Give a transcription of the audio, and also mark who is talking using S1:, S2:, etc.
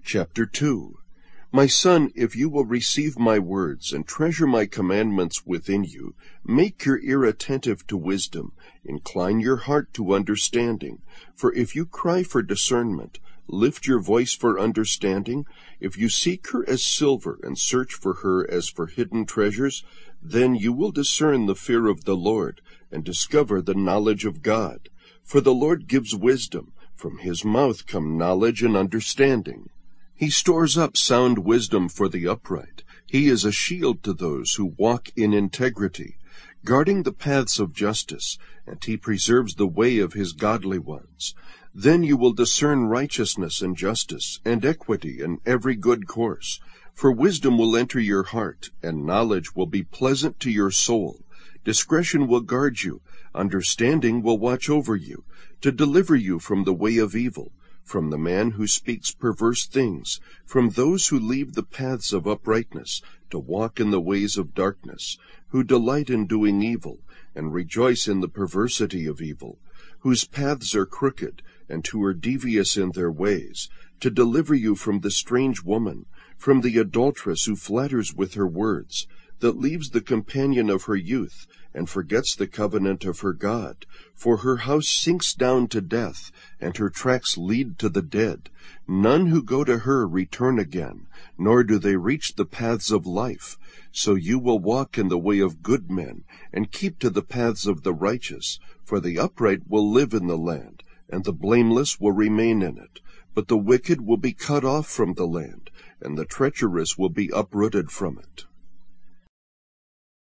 S1: Chapter 2. My son, if you will receive my words and treasure my commandments within you, make your ear attentive to wisdom, incline your heart to understanding. For if you cry for discernment, lift your voice for understanding, if you seek her as silver and search for her as for hidden treasures, then you will discern the fear of the Lord and discover the knowledge of God. For the Lord gives wisdom, from his mouth come knowledge and understanding. He stores up sound wisdom for the upright. He is a shield to those who walk in integrity, guarding the paths of justice, and he preserves the way of his godly ones. Then you will discern righteousness and justice, and equity in every good course. For wisdom will enter your heart, and knowledge will be pleasant to your soul. Discretion will guard you, understanding will watch over you, to deliver you from the way of evil, from the man who speaks perverse things, from those who leave the paths of uprightness, to walk in the ways of darkness, who delight in doing evil, and rejoice in the perversity of evil, whose paths are crooked, and who are devious in their ways, to deliver you from the strange woman, from the adulteress who flatters with her words, that leaves the companion of her youth, and forgets the covenant of her God. For her house sinks down to death, and her tracks lead to the dead. None who go to her return again, nor do they reach the paths of life. So you will walk in the way of good men, and keep to the paths of the righteous. For the upright will live in the land, and the blameless will remain in it. But the wicked will be cut off from the land, and the treacherous will be uprooted from it.